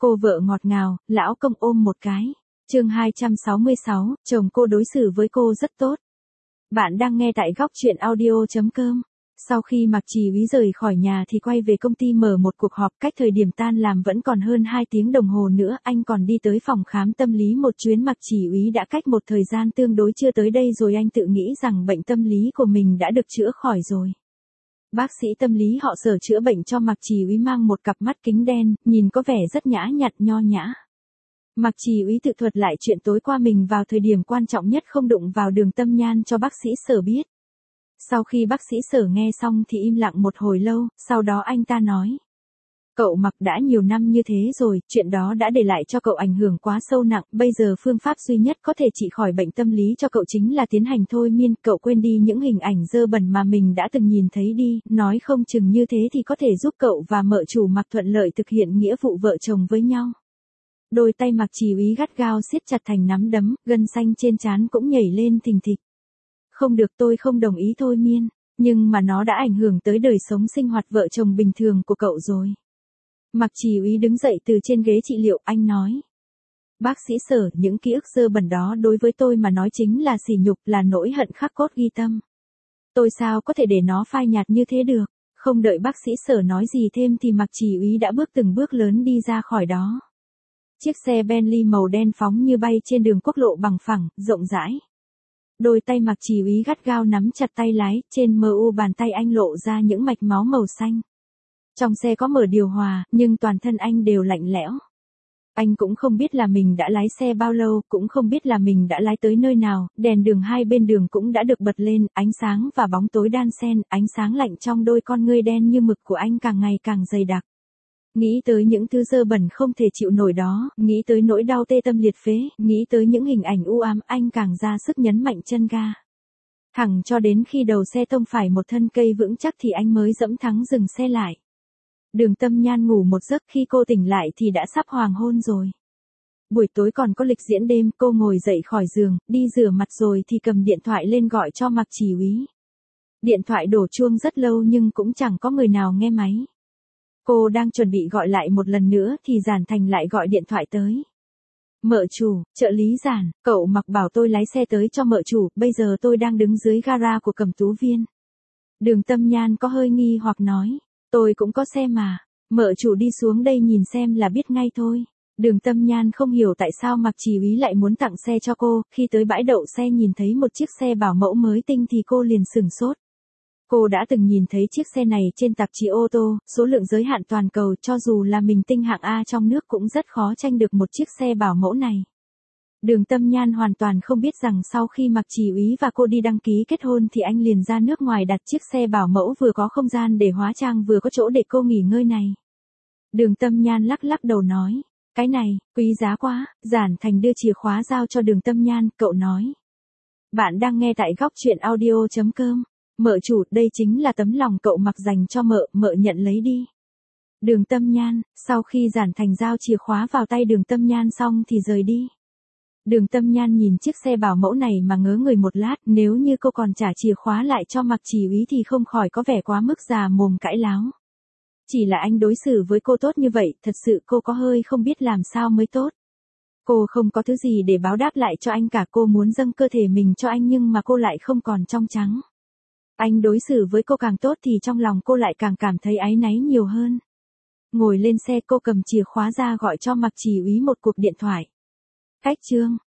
Cô vợ ngọt ngào, lão công ôm một cái. Chương 266, chồng cô đối xử với cô rất tốt. Bạn đang nghe tại góc truyện audio.com. Sau khi Mạc Chỉ Úy rời khỏi nhà thì quay về công ty mở một cuộc họp, cách thời điểm tan làm vẫn còn hơn 2 tiếng đồng hồ nữa, anh còn đi tới phòng khám tâm lý một chuyến. Mạc Chỉ Úy đã cách một thời gian tương đối chưa tới đây rồi, anh tự nghĩ rằng bệnh tâm lý của mình đã được chữa khỏi rồi. Bác sĩ tâm lý họ Sở chữa bệnh cho Mạc Chỉ Úy mang một cặp mắt kính đen, nhìn có vẻ rất nhã nhặn nho nhã. Mạc Chỉ Úy tự thuật lại chuyện tối qua mình vào thời điểm quan trọng nhất không đụng vào Đường Tâm Nhan cho bác sĩ Sở biết. Sau khi bác sĩ Sở nghe xong thì im lặng một hồi lâu, sau đó anh ta nói. Cậu Mạc, đã nhiều năm như thế rồi, chuyện đó đã để lại cho cậu ảnh hưởng quá sâu nặng, bây giờ phương pháp duy nhất có thể trị khỏi bệnh tâm lý cho cậu chính là tiến hành thôi miên, cậu quên đi những hình ảnh dơ bẩn mà mình đã từng nhìn thấy đi, nói không chừng như thế thì có thể giúp cậu và mợ chủ Mạc thuận lợi thực hiện nghĩa vụ vợ chồng với nhau. Đôi tay Mạc Chỉ Úy gắt gao siết chặt thành nắm đấm, gân xanh trên trán cũng nhảy lên thình thịch. Không được, tôi không đồng ý thôi miên, nhưng mà nó đã ảnh hưởng tới đời sống sinh hoạt vợ chồng bình thường của cậu rồi. Mạc Chỉ Úy đứng dậy từ trên ghế trị liệu, anh nói. Bác sĩ Sở, những ký ức dơ bẩn đó đối với tôi mà nói chính là sỉ nhục, là nỗi hận khắc cốt ghi tâm. Tôi sao có thể để nó phai nhạt như thế được? Không đợi bác sĩ Sở nói gì thêm thì Mạc Chỉ Úy đã bước từng bước lớn đi ra khỏi đó. Chiếc xe Bentley màu đen phóng như bay trên đường quốc lộ bằng phẳng, rộng rãi. Đôi tay Mạc Chỉ Úy gắt gao nắm chặt tay lái, trên mu bàn tay anh lộ ra những mạch máu màu xanh. Trong xe có mở điều hòa, nhưng toàn thân anh đều lạnh lẽo. Anh cũng không biết là mình đã lái xe bao lâu, cũng không biết là mình đã lái tới nơi nào, đèn đường hai bên đường cũng đã được bật lên, ánh sáng và bóng tối đan xen, ánh sáng lạnh trong đôi con ngươi đen như mực của anh càng ngày càng dày đặc. Nghĩ tới những thứ dơ bẩn không thể chịu nổi đó, nghĩ tới nỗi đau tê tâm liệt phế, nghĩ tới những hình ảnh u ám, anh càng ra sức nhấn mạnh chân ga. Thẳng cho đến khi đầu xe tông phải một thân cây vững chắc thì anh mới dẫm thắng dừng xe lại. Đường Tâm Nhan ngủ một giấc, khi cô tỉnh lại thì đã sắp hoàng hôn rồi. Buổi tối còn có lịch diễn đêm, cô ngồi dậy khỏi giường, đi rửa mặt rồi thì cầm điện thoại lên gọi cho Mạc Chỉ Úy. Điện thoại đổ chuông rất lâu nhưng cũng chẳng có người nào nghe máy. Cô đang chuẩn bị gọi lại một lần nữa thì Giản Thành lại gọi điện thoại tới. Mợ chủ, trợ lý Giản, cậu Mạc bảo tôi lái xe tới cho mợ chủ, bây giờ tôi đang đứng dưới gara của Cẩm Tú Viên. Đường Tâm Nhan có hơi nghi hoặc nói. Tôi cũng có xe mà, mợ chủ đi xuống đây nhìn xem là biết ngay thôi. Đường Tâm Nhan không hiểu tại sao Mạc Chỉ Úy lại muốn tặng xe cho cô, khi tới bãi đậu xe nhìn thấy một chiếc xe bảo mẫu mới tinh thì cô liền sửng sốt. Cô đã từng nhìn thấy chiếc xe này trên tạp chí ô tô, số lượng giới hạn toàn cầu, cho dù là mình tinh hạng A trong nước cũng rất khó tranh được một chiếc xe bảo mẫu này. Đường Tâm Nhan hoàn toàn không biết rằng sau khi Mạc Chỉ Úy và cô đi đăng ký kết hôn thì anh liền ra nước ngoài đặt chiếc xe bảo mẫu vừa có không gian để hóa trang vừa có chỗ để cô nghỉ ngơi này. Đường Tâm Nhan lắc lắc đầu nói, cái này, quý giá quá. Giản Thành đưa chìa khóa giao cho Đường Tâm Nhan, cậu nói. Bạn đang nghe tại góc truyện audio.com. Mợ chủ, đây chính là tấm lòng cậu Mạc dành cho mợ, mợ nhận lấy đi. Đường Tâm Nhan, sau khi Giản Thành giao chìa khóa vào tay Đường Tâm Nhan xong thì rời đi. Đường Tâm Nhan nhìn chiếc xe bảo mẫu này mà ngớ người một lát, nếu như cô còn trả chìa khóa lại cho Mạc Chỉ Úy thì không khỏi có vẻ quá mức già mồm cãi láo. Chỉ là anh đối xử với cô tốt như vậy, thật sự cô có hơi không biết làm sao mới tốt. Cô không có thứ gì để báo đáp lại cho anh cả, cô muốn dâng cơ thể mình cho anh nhưng mà cô lại không còn trong trắng. Anh đối xử với cô càng tốt thì trong lòng cô lại càng cảm thấy áy náy nhiều hơn. Ngồi lên xe cô cầm chìa khóa ra gọi cho Mạc Chỉ Úy một cuộc điện thoại. Cách chương